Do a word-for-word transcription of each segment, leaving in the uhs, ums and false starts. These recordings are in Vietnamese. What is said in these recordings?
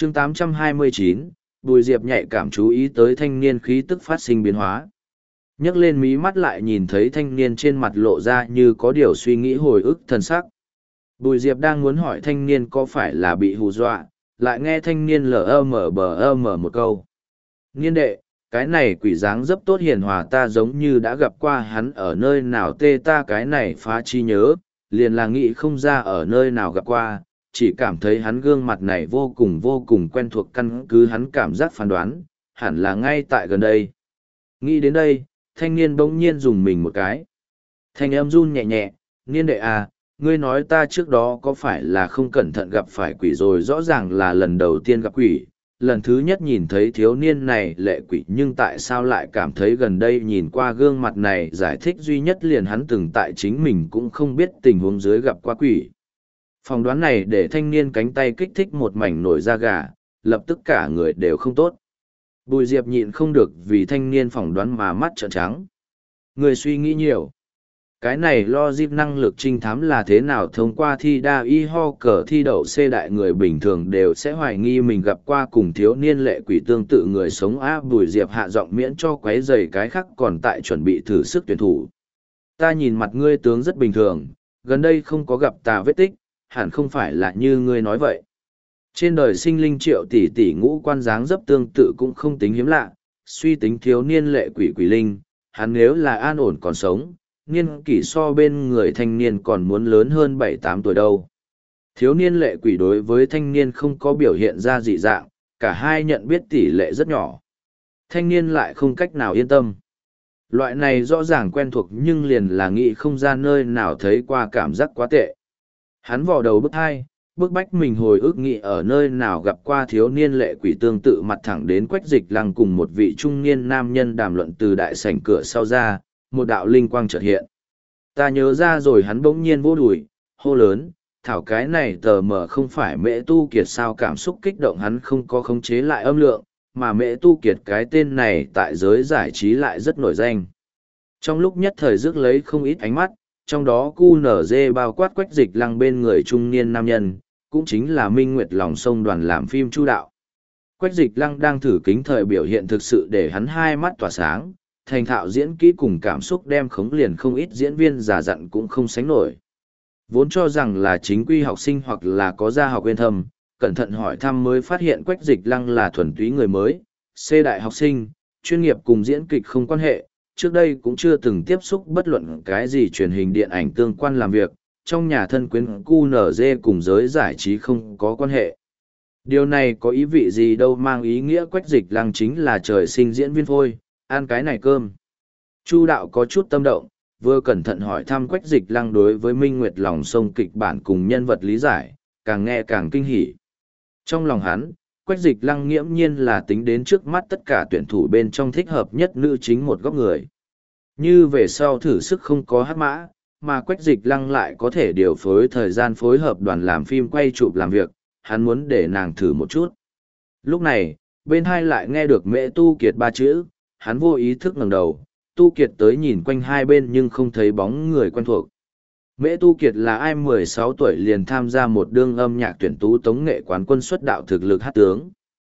chương tám trăm hai mươi chín, Bùi Diệp nhạy cảm chú ý tới thanh niên khí tức phát sinh biến hóa. Nhấc lên mí mắt lại nhìn thấy thanh niên trên mặt lộ ra như có điều suy nghĩ hồi ức thần sắc. Bùi Diệp đang muốn hỏi thanh niên có phải là bị hù dọa, lại nghe thanh niên lờ mờ bờ mờ một câu. Niên đệ, cái này quỷ dáng dấp tốt hiền hòa ta giống như đã gặp qua hắn ở nơi nào tê ta cái này phá chi nhớ, liền là nghĩ không ra ở nơi nào gặp qua, chỉ cảm thấy hắn gương mặt này vô cùng vô cùng quen thuộc căn cứ hắn cảm giác phán đoán, hẳn là ngay tại gần đây. Nghĩ đến đây, thanh niên bỗng nhiên dùng mình một cái. Thanh âm run nhẹ nhẹ, niên đệ à, ngươi nói ta trước đó có phải là không cẩn thận gặp phải quỷ rồi, rõ ràng là lần đầu tiên gặp quỷ, lần thứ nhất nhìn thấy thiếu niên này lệ quỷ, nhưng tại sao lại cảm thấy gần đây nhìn qua gương mặt này giải thích duy nhất liền hắn từng tại chính mình cũng không biết tình huống dưới gặp qua quỷ. Phỏng đoán này để thanh niên cánh tay kích thích một mảnh nổi da gà, lập tức cả người đều không tốt. Bùi Diệp nhịn không được vì thanh niên phỏng đoán mà mắt trợn trắng. Người suy nghĩ nhiều. Cái này lo dịp năng lực trinh thám là thế nào thông qua thi đa y ho cờ thi đậu C đại người bình thường đều sẽ hoài nghi mình gặp qua cùng thiếu niên lệ quỷ tương tự người sống á. Bùi Diệp hạ giọng miễn cho quấy rầy cái khác còn tại chuẩn bị thử sức tuyển thủ. Ta nhìn mặt ngươi tướng rất bình thường, gần đây không có gặp tà vết tích, hẳn không phải là như ngươi nói vậy. Trên đời sinh linh triệu tỷ tỷ ngũ quan dáng dấp tương tự cũng không tính hiếm lạ, suy tính thiếu niên lệ quỷ quỷ linh, hắn nếu là an ổn còn sống, niên kỷ so bên người thanh niên còn muốn lớn hơn bảy tám tuổi đâu. Thiếu niên lệ quỷ đối với thanh niên không có biểu hiện ra dị dạng, cả hai nhận biết tỷ lệ rất nhỏ. Thanh niên lại không cách nào yên tâm. Loại này rõ ràng quen thuộc nhưng liền là nghĩ không ra nơi nào thấy qua cảm giác quá tệ. Hắn vò đầu bức hai, bức bách mình hồi ức nghĩ ở nơi nào gặp qua thiếu niên lệ quỷ tương tự mặt thẳng đến Quách Dịch Lăng cùng một vị trung niên nam nhân đàm luận từ đại sảnh cửa sau ra, một đạo linh quang chợt hiện. Ta nhớ ra rồi, hắn bỗng nhiên vô đùi, hô lớn, thảo cái này tờ mờ không phải Mễ Tu Kiệt sao. Cảm xúc kích động hắn không có khống chế lại âm lượng, mà Mễ Tu Kiệt cái tên này tại giới giải trí lại rất nổi danh. Trong lúc nhất thời rước lấy không ít ánh mắt, trong đó cu nở dê bao quát Quách Dịch Lăng bên người trung niên nam nhân, cũng chính là Minh Nguyệt lòng sông đoàn làm phim Chu Đạo. Quách Dịch Lăng đang thử kính thời biểu hiện thực sự để hắn hai mắt tỏa sáng, thành thạo diễn kỹ cùng cảm xúc đem khống liền không ít diễn viên giả dặn cũng không sánh nổi. Vốn cho rằng là chính quy học sinh hoặc là có gia học uyên thâm, cẩn thận hỏi thăm mới phát hiện Quách Dịch Lăng là thuần túy người mới, C đại học sinh, chuyên nghiệp cùng diễn kịch không quan hệ, trước đây cũng chưa từng tiếp xúc bất luận cái gì truyền hình điện ảnh tương quan làm việc, trong nhà thân quyến cu nở dê cùng giới giải trí không có quan hệ. Điều này có ý vị gì đâu, mang ý nghĩa Quách Dịch Lăng chính là trời sinh diễn viên phôi, ăn cái này cơm. Chu Đạo có chút tâm động, vừa cẩn thận hỏi thăm Quách Dịch Lăng đối với Minh Nguyệt lòng sông kịch bản cùng nhân vật lý giải, càng nghe càng kinh hỉ. Trong lòng hắn, Quách Dịch Lăng nghiễm nhiên là tính đến trước mắt tất cả tuyển thủ bên trong thích hợp nhất nữ chính một góc người. Như về sau thử sức không có hát mã, mà Quách Dịch Lăng lại có thể điều phối thời gian phối hợp đoàn làm phim quay chụp làm việc, hắn muốn để nàng thử một chút. Lúc này, bên hai lại nghe được Mễ Tu Kiệt ba chữ, hắn vô ý thức ngẩng đầu, Tu Kiệt tới nhìn quanh hai bên nhưng không thấy bóng người quen thuộc. Mễ Tu Kiệt là ai? mười sáu tuổi liền tham gia một đương âm nhạc tuyển tú tống nghệ quán quân xuất đạo thực lực hát tướng.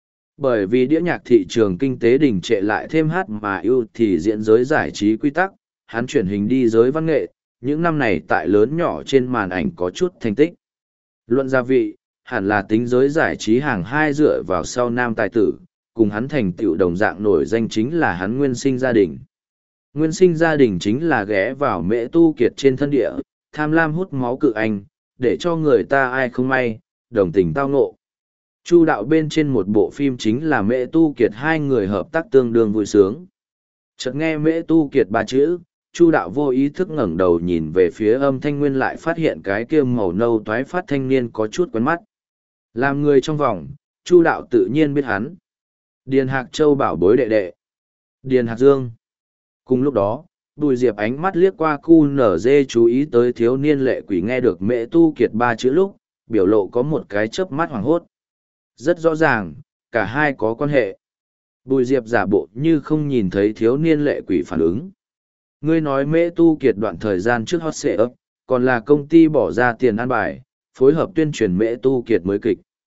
Bởi vì đĩa nhạc thị trường kinh tế đình trệ lại thêm hát mà yêu thì diễn giới giải trí quy tắc, hắn chuyển hình đi giới văn nghệ, những năm này tại lớn nhỏ trên màn ảnh có chút thành tích. Luận gia vị, hẳn là tính giới giải trí hàng hai dựa vào sau nam tài tử, cùng hắn thành tựu đồng dạng nổi danh chính là hắn nguyên sinh gia đình. Nguyên sinh gia đình chính là ghé vào Mễ Tu Kiệt trên thân địa, tham lam hút máu cự anh, để cho người ta ai không may, đồng tình tao ngộ. Chu Đạo bên trên một bộ phim chính là Mễ Tu Kiệt hai người hợp tác tương đương vui sướng. Chợt nghe Mễ Tu Kiệt ba chữ, Chu Đạo vô ý thức ngẩng đầu nhìn về phía âm thanh nguyên lại phát hiện cái kia màu nâu toái phát thanh niên có chút quen mắt. Làm người trong vòng, Chu Đạo tự nhiên biết hắn. Điền Hạc Châu bảo bối đệ đệ. Điền Hạc Dương. Cùng lúc đó, Bùi Diệp ánh mắt liếc qua cu nở dê chú ý tới thiếu niên lệ quỷ nghe được Mễ Tu Kiệt ba chữ lúc, biểu lộ có một cái chớp mắt hoảng hốt. Rất rõ ràng, cả hai có quan hệ. Bùi Diệp giả bộ như không nhìn thấy thiếu niên lệ quỷ phản ứng. Ngươi nói Mễ Tu Kiệt đoạn thời gian trước hot xệ ấp, còn là công ty bỏ ra tiền ăn bài, phối hợp tuyên truyền Mễ Tu Kiệt mới kịch.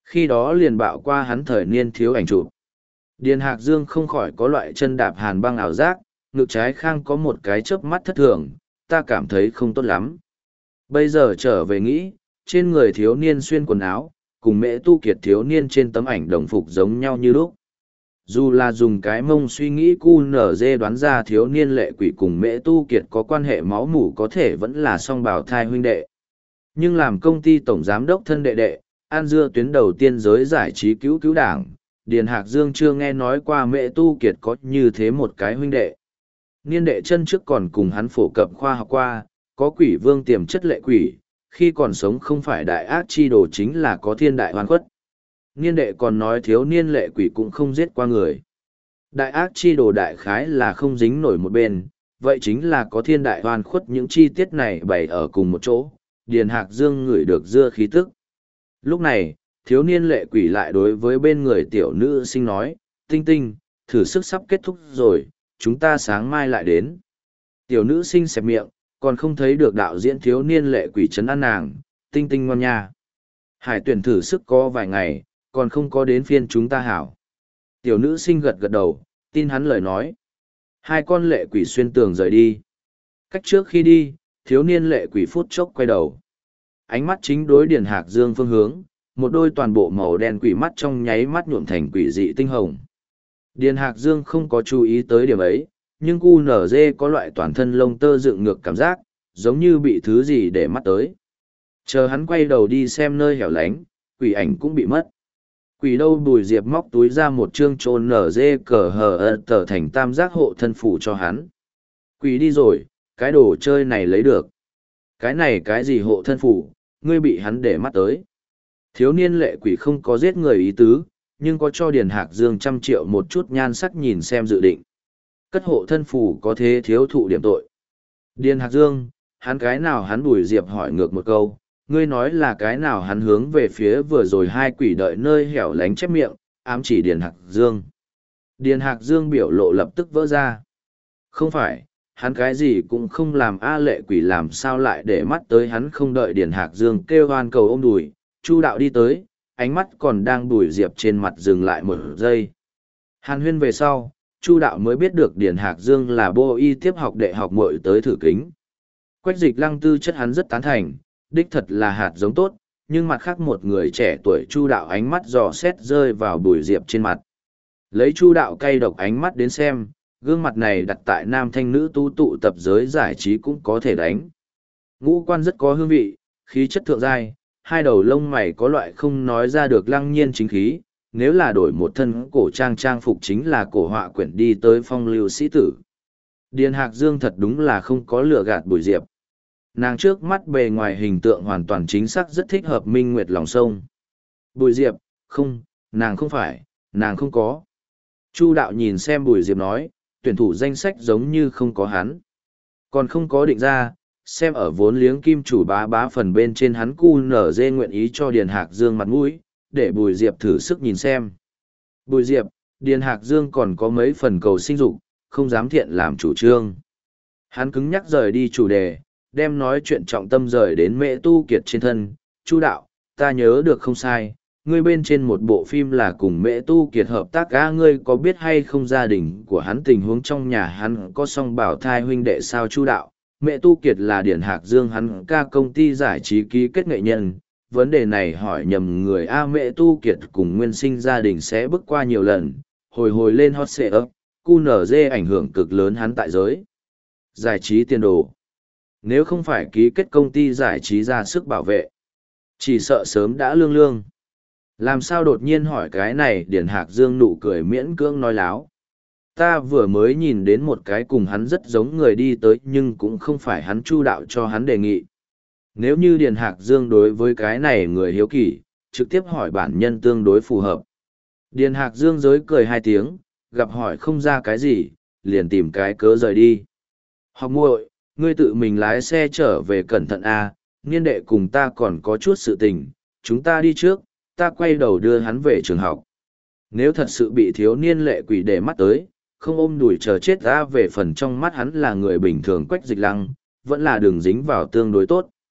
Khi đó liền bạo qua hắn thời niên thiếu ảnh chụp. Điền Hạc Dương không khỏi có loại chân đạp hàn băng ảo giác, ngực trái khang có một cái chớp mắt thất thường, ta cảm thấy không tốt lắm. Bây giờ trở về nghĩ, trên người thiếu niên xuyên quần áo, cùng Mễ Tu Kiệt thiếu niên trên tấm ảnh đồng phục giống nhau như lúc. Dù là dùng cái mông suy nghĩ cu nở dê đoán ra thiếu niên lệ quỷ cùng Mễ Tu Kiệt có quan hệ máu mủ có thể vẫn là song bào thai huynh đệ. Nhưng làm công ty tổng giám đốc thân đệ đệ, An Dưa tuyến đầu tiên giới giải trí cứu cứu đảng, Điền Hạc Dương chưa nghe nói qua Mễ Tu Kiệt có như thế một cái huynh đệ. Niên đệ chân trước còn cùng hắn phổ cập khoa học qua, có quỷ vương tiềm chất lệ quỷ, khi còn sống không phải đại ác chi đồ chính là có thiên đại hoan khuất. Niên đệ còn nói thiếu niên lệ quỷ cũng không giết qua người. Đại ác chi đồ đại khái là không dính nổi một bên, vậy chính là có thiên đại hoan khuất những chi tiết này bày ở cùng một chỗ, Điền Hạc Dương ngửi được dưa khí tức. Lúc này, thiếu niên lệ quỷ lại đối với bên người tiểu nữ sinh nói, Tinh Tinh, thử sức sắp kết thúc rồi, chúng ta sáng mai lại đến. Tiểu nữ sinh xẹp miệng, còn không thấy được đạo diễn thiếu niên lệ quỷ trấn an nàng, Tinh Tinh ngon nha. Hải tuyển thử sức có vài ngày, còn không có đến phiên chúng ta hảo. Tiểu nữ sinh gật gật đầu, tin hắn lời nói. Hai con lệ quỷ xuyên tường rời đi. Cách trước khi đi, thiếu niên lệ quỷ phút chốc quay đầu. Ánh mắt chính đối Điền Hạc Dương phương hướng, một đôi toàn bộ màu đen quỷ mắt trong nháy mắt nhuộm thành quỷ dị tinh hồng. Điền Hạc Dương không có chú ý tới điểm ấy, nhưng cu nở dê có loại toàn thân lông tơ dựng ngược cảm giác, giống như bị thứ gì để mắt tới. Chờ hắn quay đầu đi xem nơi hẻo lánh, quỷ ảnh cũng bị mất. Quỷ đâu Bùi Diệp móc túi ra một chương trôn nở dê cờ hờ ơ tờ thành tam giác hộ thân phủ cho hắn. Quỷ đi rồi, cái đồ chơi này lấy được. Cái này cái gì hộ thân phủ, ngươi bị hắn để mắt tới. Thiếu niên lệ quỷ không có giết người ý tứ, nhưng có cho Điền Hạc Dương trăm triệu một chút nhan sắc nhìn xem dự định. Cất hộ thân phủ có thế thiếu thụ điểm tội. Điền Hạc Dương, hắn cái nào hắn Bùi Diệp hỏi ngược một câu, ngươi nói là cái nào hắn hướng về phía vừa rồi hai quỷ đợi nơi hẻo lánh chép miệng, ám chỉ Điền Hạc Dương. Điền Hạc Dương biểu lộ lập tức vỡ ra. Không phải, hắn cái gì cũng không làm a lệ quỷ làm sao lại để mắt tới hắn không đợi Điền Hạc Dương kêu hoan cầu ôm đùi, Chu đạo đi tới, ánh mắt còn đang Bùi Diệp trên mặt dừng lại một giây. Hàn huyên về sau, Chu đạo mới biết được Điền Hạc Dương là bô y tiếp học đệ học muội tới thử kính. Quách Dịch Lăng tư chất hắn rất tán thành, đích thật là hạt giống tốt, nhưng mặt khác một người trẻ tuổi Chu đạo ánh mắt dò xét rơi vào Bùi Diệp trên mặt. Lấy Chu đạo cay độc ánh mắt đến xem, gương mặt này đặt tại nam thanh nữ tu tụ tập giới giải trí cũng có thể đánh. Ngũ quan rất có hương vị, khí chất thượng giai, hai đầu lông mày có loại không nói ra được lăng nhiên chính khí, nếu là đổi một thân cổ trang trang phục chính là cổ họa quyển đi tới phong lưu sĩ tử. Điền Hạc Dương thật đúng là không có lừa gạt Bùi Diệp. Nàng trước mắt bề ngoài hình tượng hoàn toàn chính xác rất thích hợp minh nguyệt lòng sông. Bùi Diệp, không, nàng không phải, nàng không có. Chu đạo nhìn xem Bùi Diệp nói, tuyển thủ danh sách giống như không có hắn. Còn không có định ra, xem ở vốn liếng kim chủ bá bá phần bên trên hắn cu nở dê nguyện ý cho Điền Hạc Dương mặt mũi, để Bùi Diệp thử sức nhìn xem. Bùi Diệp, Điền Hạc Dương còn có mấy phần cầu sinh dục, không dám thiện làm chủ trương. Hắn cứng nhắc rời đi chủ đề, đem nói chuyện trọng tâm rời đến Mễ Tu Kiệt trên thân. Chu đạo, ta nhớ được không sai, ngươi bên trên một bộ phim là cùng Mễ Tu Kiệt hợp tác á, ngươi có biết hay không gia đình của hắn tình huống trong nhà hắn có song bảo thai huynh đệ sao? Chu đạo, Mễ Tu Kiệt là Điền Hạc Dương hắn ca công ty giải trí ký kết nghệ nhân, vấn đề này hỏi nhầm người a. Mễ Tu Kiệt cùng nguyên sinh gia đình sẽ bước qua nhiều lần, hồi hồi lên hot seat up, cu nở dê ảnh hưởng cực lớn hắn tại giới giải trí tiền đồ. Nếu không phải ký kết công ty giải trí ra sức bảo vệ, chỉ sợ sớm đã lương lương. Làm sao đột nhiên hỏi cái này? Điền Hạc Dương nụ cười miễn cưỡng nói láo. Ta vừa mới nhìn đến một cái cùng hắn rất giống người đi tới nhưng cũng không phải hắn. Chu đạo cho hắn đề nghị. Nếu như Điền Hạc Dương đối với cái này người hiếu kỳ, trực tiếp hỏi bản nhân tương đối phù hợp. Điền Hạc Dương giới cười hai tiếng, gặp hỏi không ra cái gì, liền tìm cái cớ rời đi. Học muội, ngươi tự mình lái xe trở về cẩn thận a, niên đệ cùng ta còn có chút sự tình, chúng ta đi trước, ta quay đầu đưa hắn về trường học. Nếu thật sự bị thiếu niên lệ quỷ để mắt tới, không ôm đùi chờ chết ra về phần trong mắt hắn là người bình thường Quách Dịch Lăng, vẫn là đường dính vào tương đối tốt.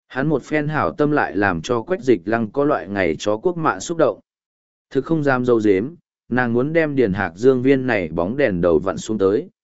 Hắn một phen hảo tâm lại làm cho Quách Dịch Lăng có loại ngày chó quốc mạ xúc động. Thực không dám dâu dếm, nàng muốn đem Điền Hạc Dương viên này bóng đèn đầu vặn xuống tới.